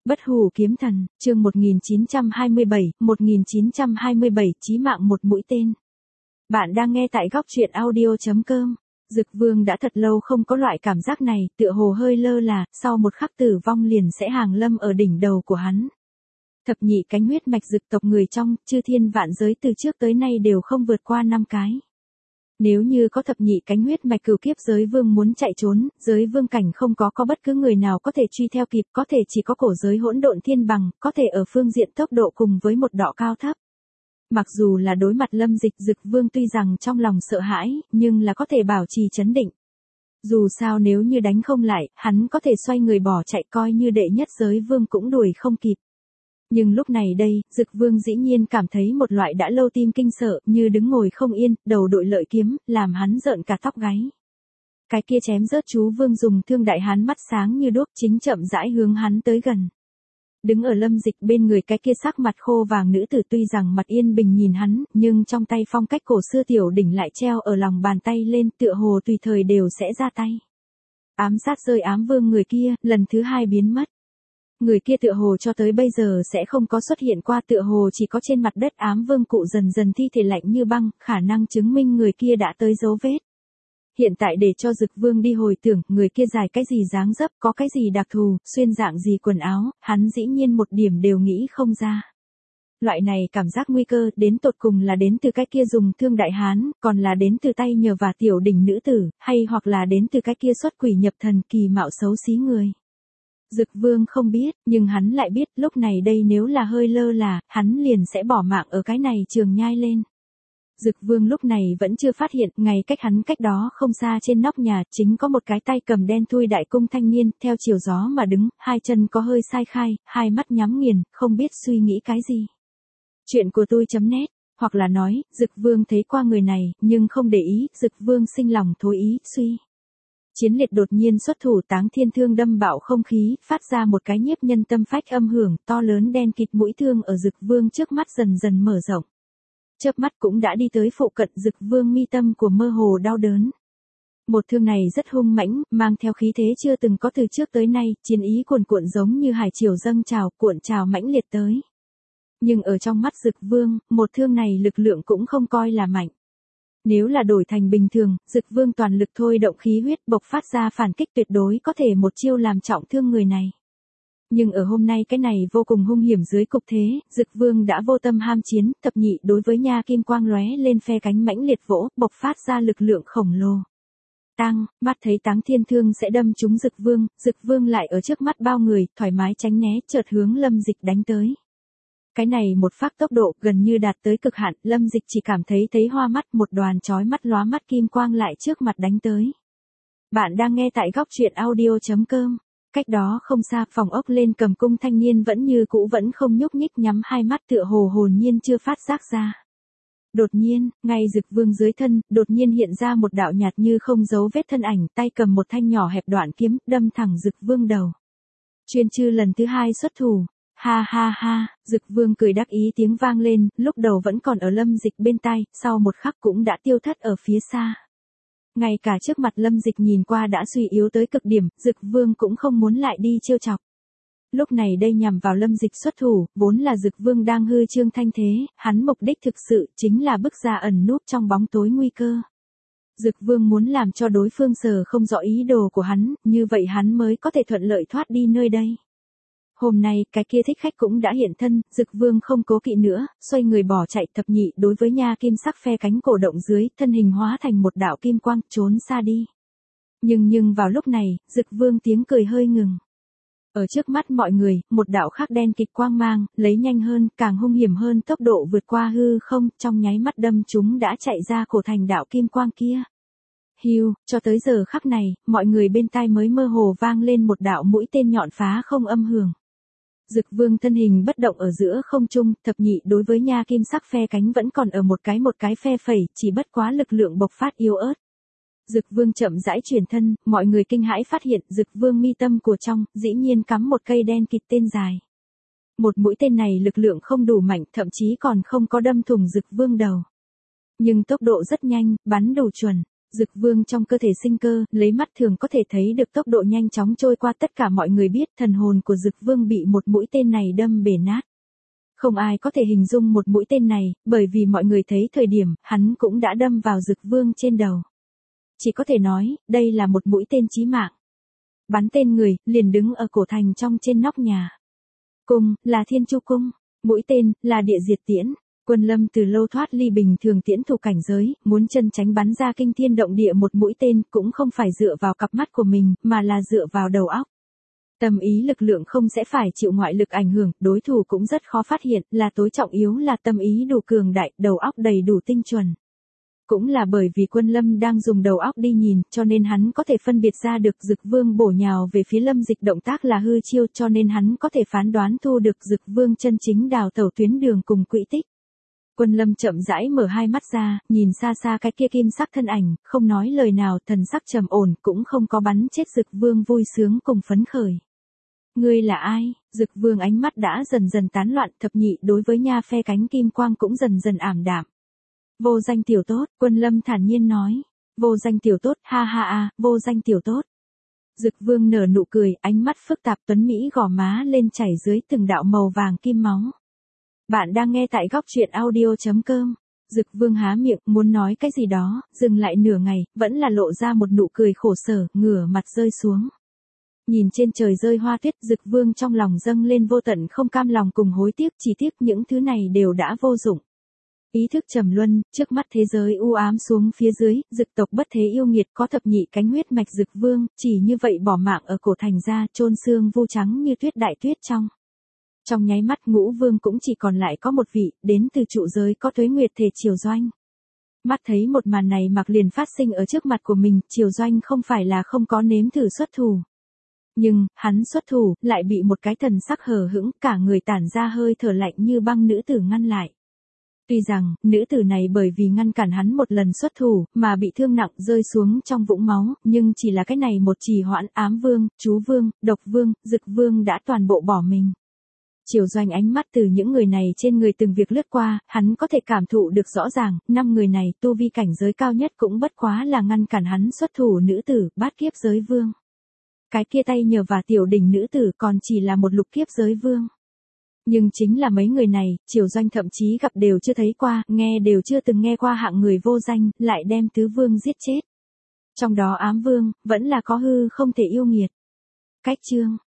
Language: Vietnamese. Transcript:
Bất hủ kiếm thần, chương 1927, chí mạng một mũi tên. Bạn đang nghe tại góc truyện audio.com. Dực Vương đã thật lâu không có loại cảm giác này, tựa hồ hơi lơ là, sau một khắc tử vong liền sẽ hàng lâm ở đỉnh đầu của hắn. Thập nhị cánh huyết mạch dực tộc người trong, chư thiên vạn giới từ trước tới nay đều không vượt qua 5 cái. Nếu như có thập nhị cánh huyết mạch cửu kiếp giới vương muốn chạy trốn, giới vương cảnh không có bất cứ người nào có thể truy theo kịp, có thể chỉ có cổ giới hỗn độn thiên bằng, có thể ở phương diện tốc độ cùng với một độ cao thấp. Mặc dù là đối mặt Lâm Dịch, Dực Vương tuy rằng trong lòng sợ hãi, nhưng là có thể bảo trì trấn định. Dù sao nếu như đánh không lại, hắn có thể xoay người bỏ chạy, coi như đệ nhất giới vương cũng đuổi không kịp. Nhưng lúc này đây, Dực Vương dĩ nhiên cảm thấy một loại đã lâu tim kinh sợ, như đứng ngồi không yên, đầu đội lợi kiếm, làm hắn rợn cả tóc gáy. Cái kia chém rớt chú Vương dùng thương đại hán mắt sáng như đuốc, chính chậm rãi hướng hắn tới gần. Đứng ở Lâm Dịch bên người cái kia sắc mặt khô vàng nữ tử tuy rằng mặt yên bình nhìn hắn, nhưng trong tay phong cách cổ xưa tiểu đỉnh lại treo ở lòng bàn tay lên, tựa hồ tùy thời đều sẽ ra tay. Ám sát rơi ám vương người kia, lần thứ 2 biến mất. Người kia tựa hồ cho tới bây giờ sẽ không có xuất hiện qua, tựa hồ chỉ có trên mặt đất ám vương cụ dần dần thi thể lạnh như băng, khả năng chứng minh người kia đã tới dấu vết. Hiện tại để cho Dực Vương đi hồi tưởng, người kia dài cái gì dáng dấp, có cái gì đặc thù, xuyên dạng gì quần áo, hắn dĩ nhiên một điểm đều nghĩ không ra. Loại này cảm giác nguy cơ, đến tột cùng là đến từ cái kia dùng thương đại hán, còn là đến từ tay nhờ và tiểu đỉnh nữ tử, hay hoặc là đến từ cái kia xuất quỷ nhập thần kỳ mạo xấu xí người. Dực Vương không biết, nhưng hắn lại biết, lúc này đây nếu là hơi lơ là, hắn liền sẽ bỏ mạng ở cái này trường nhai lên. Dực Vương lúc này vẫn chưa phát hiện, ngay cách hắn cách đó không xa trên nóc nhà, chính có một cái tay cầm đen thui đại cung thanh niên, theo chiều gió mà đứng, hai chân có hơi sai khai, hai mắt nhắm nghiền, không biết suy nghĩ cái gì. Chuyện của tôi.net, hoặc là nói, Dực Vương thấy qua người này, nhưng không để ý, Dực Vương sinh lòng thối ý, suy. Chiến liệt đột nhiên xuất thủ, táng thiên thương đâm bạo không khí, phát ra một cái nhiếp nhân tâm phách âm hưởng, to lớn đen kịt mũi thương ở Dực Vương trước mắt dần dần mở rộng. Chớp mắt cũng đã đi tới phụ cận, Dực Vương mi tâm của mơ hồ đau đớn. Một thương này rất hung mãnh, mang theo khí thế chưa từng có từ trước tới nay, chiến ý cuồn cuộn giống như hải triều dâng trào, cuộn trào mãnh liệt tới. Nhưng ở trong mắt Dực Vương, một thương này lực lượng cũng không coi là mạnh. Nếu là đổi thành bình thường, Dực Vương toàn lực thôi động khí huyết bộc phát ra phản kích, tuyệt đối có thể một chiêu làm trọng thương người này. Nhưng ở hôm nay cái này vô cùng hung hiểm dưới cục thế, Dực Vương đã vô tâm ham chiến, thập nhị đối với nha kim quang lóe lên phe cánh mãnh liệt vỗ, bộc phát ra lực lượng khổng lồ. Tăng, mắt thấy táng thiên thương sẽ đâm trúng Dực Vương lại ở trước mắt bao người, thoải mái tránh né, chợt hướng Lâm Dịch đánh tới. Cái này một phát tốc độ gần như đạt tới cực hạn, Lâm Dịch chỉ cảm thấy hoa mắt, một đoàn chói mắt lóa mắt kim quang lại trước mặt đánh tới. Bạn đang nghe tại góc truyện audio.com. Cách đó không xa, phòng ốc lên cầm cung thanh niên vẫn như cũ vẫn không nhúc nhích, nhắm hai mắt tựa hồ hồn nhiên chưa phát giác ra. Đột nhiên, ngay Dực Vương dưới thân, đột nhiên hiện ra một đạo nhạt như không dấu vết thân ảnh, tay cầm một thanh nhỏ hẹp đoạn kiếm, đâm thẳng Dực Vương đầu. Chuyên chư lần thứ 2 xuất thủ. Ha ha ha, Dực Vương cười đắc ý tiếng vang lên, lúc đầu vẫn còn ở Lâm Dịch bên tai, sau một khắc cũng đã tiêu thất ở phía xa. Ngay cả trước mặt Lâm Dịch nhìn qua đã suy yếu tới cực điểm, Dực Vương cũng không muốn lại đi trêu chọc. Lúc này đây nhằm vào Lâm Dịch xuất thủ, vốn là Dực Vương đang hư trương thanh thế, hắn mục đích thực sự chính là bức ra ẩn núp trong bóng tối nguy cơ. Dực Vương muốn làm cho đối phương sờ không rõ ý đồ của hắn, như vậy hắn mới có thể thuận lợi thoát đi nơi đây. Hôm nay, cái kia thích khách cũng đã hiện thân, Dực Vương không cố kỵ nữa, xoay người bỏ chạy, thập nhị đối với nha kim sắc phe cánh cổ động dưới, thân hình hóa thành một đạo kim quang, trốn xa đi. Nhưng vào lúc này, Dực Vương tiếng cười hơi ngừng. Ở trước mắt mọi người, một đạo khác đen kịt quang mang, lấy nhanh hơn, càng hung hiểm hơn tốc độ vượt qua hư không, trong nháy mắt đâm chúng đã chạy ra cổ thành đạo kim quang kia. Hiu, cho tới giờ khắc này, mọi người bên tai mới mơ hồ vang lên một đạo mũi tên nhọn phá không âm hưởng. Dực Vương thân hình bất động ở giữa không trung, thập nhị đối với nha kim sắc phe cánh vẫn còn ở một cái phe phẩy, chỉ bất quá lực lượng bộc phát yếu ớt. Dực Vương chậm rãi chuyển thân, mọi người kinh hãi phát hiện Dực Vương mi tâm của trong, dĩ nhiên cắm một cây đen kịt tên dài. Một mũi tên này lực lượng không đủ mạnh, thậm chí còn không có đâm thủng Dực Vương đầu. Nhưng tốc độ rất nhanh, bắn đủ chuẩn. Dực vương trong cơ thể sinh cơ, lấy mắt thường có thể thấy được tốc độ nhanh chóng trôi qua, tất cả mọi người biết thần hồn của Dực vương bị một mũi tên này đâm bể nát. Không ai có thể hình dung một mũi tên này, bởi vì mọi người thấy thời điểm, hắn cũng đã đâm vào Dực vương trên đầu. Chỉ có thể nói, đây là một mũi tên chí mạng. Bắn tên người, liền đứng ở cổ thành trong trên nóc nhà. Cung, là Thiên Chu Cung. Mũi tên, là Địa Diệt Tiễn. Quân Lâm từ lâu thoát ly bình thường tiễn thủ cảnh giới, muốn chân tránh bắn ra kinh thiên động địa một mũi tên, cũng không phải dựa vào cặp mắt của mình, mà là dựa vào đầu óc. Tâm ý lực lượng không sẽ phải chịu ngoại lực ảnh hưởng, đối thủ cũng rất khó phát hiện, là tối trọng yếu là tâm ý đủ cường đại, đầu óc đầy đủ tinh chuẩn. Cũng là bởi vì Quân Lâm đang dùng đầu óc đi nhìn, cho nên hắn có thể phân biệt ra được Dực vương bổ nhào về phía Lâm Dịch động tác là hư chiêu, cho nên hắn có thể phán đoán thu được Dực vương chân chính đào tẩu tuyến đường cùng quỹ tích. Quân Lâm chậm rãi mở hai mắt ra, nhìn xa xa cái kia kim sắc thân ảnh, không nói lời nào, thần sắc trầm ổn, cũng không có bắn chết Dực vương vui sướng cùng phấn khởi. Ngươi là ai? Dực vương ánh mắt đã dần dần tán loạn, thập nhị đối với nha phe cánh kim quang cũng dần dần ảm đạm. Vô danh tiểu tốt, Quân Lâm thản nhiên nói. Vô danh tiểu tốt, ha ha a, vô danh tiểu tốt. Dực vương nở nụ cười, ánh mắt phức tạp, tuấn mỹ gò má lên chảy dưới từng đạo màu vàng kim máu. Bạn đang nghe tại góc truyện audio.com. Dực vương há miệng, muốn nói cái gì đó, dừng lại nửa ngày, vẫn là lộ ra một nụ cười khổ sở, ngửa mặt rơi xuống. Nhìn trên trời rơi hoa tuyết, Dực vương trong lòng dâng lên vô tận không cam lòng cùng hối tiếc, chỉ tiếc những thứ này đều đã vô dụng. Ý thức trầm luân, trước mắt thế giới u ám xuống phía dưới, Dực tộc bất thế yêu nghiệt có thập nhị cánh huyết mạch Dực vương, chỉ như vậy bỏ mạng ở cổ thành ra, chôn xương vu trắng như tuyết đại tuyết trong. Trong nháy mắt Ngũ vương cũng chỉ còn lại có một vị, đến từ trụ giới có Tuế Nguyệt thể Triều Doanh. Mắt thấy một màn này mặc liền phát sinh ở trước mặt của mình, Triều Doanh không phải là không có nếm thử xuất thủ. Nhưng, hắn xuất thủ, lại bị một cái thần sắc hờ hững, cả người tản ra hơi thở lạnh như băng nữ tử ngăn lại. Tuy rằng, nữ tử này bởi vì ngăn cản hắn một lần xuất thủ, mà bị thương nặng rơi xuống trong vũng máu, nhưng chỉ là cái này một trì hoãn, Ám vương, Chú vương, Độc vương, Dực vương đã toàn bộ bỏ mình. Triều Doanh ánh mắt từ những người này trên người từng việc lướt qua, hắn có thể cảm thụ được rõ ràng, 5 người này tu vi cảnh giới cao nhất cũng bất quá là ngăn cản hắn xuất thủ nữ tử, bát kiếp giới vương. Cái kia tay nhờ và tiểu đỉnh nữ tử còn chỉ là một lục kiếp giới vương. Nhưng chính là mấy người này, Triều Doanh thậm chí gặp đều chưa thấy qua, nghe đều chưa từng nghe qua hạng người vô danh, lại đem tứ vương giết chết. Trong đó Ám vương, vẫn là có hư không thể yêu nghiệt. Cách chương.